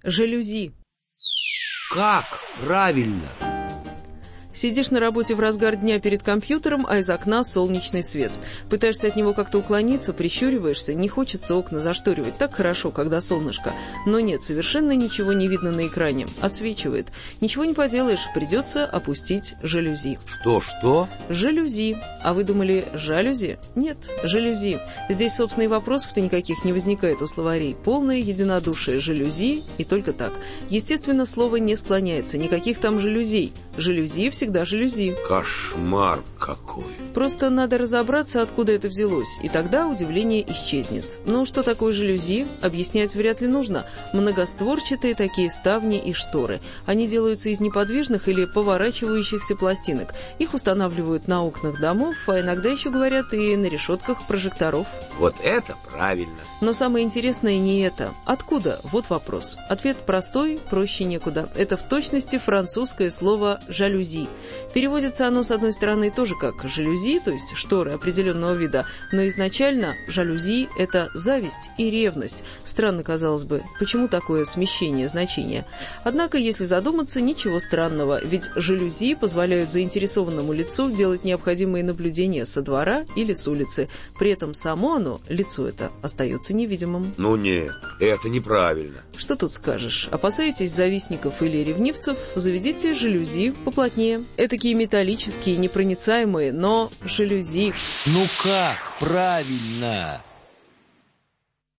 Жалюзи. Как правильно? Сидишь на работе в разгар дня перед компьютером, а из окна солнечный свет. Пытаешься от него как-то уклониться, прищуриваешься, не хочется окна зашторивать. Так хорошо, когда солнышко. Но нет, совершенно ничего не видно на экране. Отсвечивает. Ничего не поделаешь, придется опустить жалюзи. Что? Жалюзи. А вы думали, жалюзи? Нет, жалюзи. Здесь, собственно, и вопросов-то никаких не возникает у словарей. Полное единодушие. Жалюзи и только так. Естественно, слово не склоняется. Никаких там жалюзей. Жалюзи всегда жалюзи. Кошмар какой. Просто надо разобраться, откуда это взялось, и тогда удивление исчезнет. Ну, что такое жалюзи, объяснять вряд ли нужно. Многостворчатые такие ставни и шторы. Они делаются из неподвижных или поворачивающихся пластинок. Их устанавливают на окнах домов, а иногда еще, говорят, и на решетках прожекторов. Вот это правильно. Но самое интересное не это. Откуда? Вот вопрос. Ответ простой, проще некуда. Это в точности французское слово «жалюзи». Переводится оно, с одной стороны, тоже как жалюзи, то есть шторы определенного вида, но изначально жалюзи – это зависть и ревность. Странно, казалось бы, почему такое смещение значения? Однако, если задуматься, ничего странного, ведь жалюзи позволяют заинтересованному лицу делать необходимые наблюдения со двора или с улицы. При этом само оно, лицо это, остается невидимым. Ну нет, это неправильно. Что тут скажешь? Опасаетесь завистников или ревнивцев? Заведите жалюзи поплотнее. Этакие металлические, непроницаемые, но жалюзи. Ну как правильно?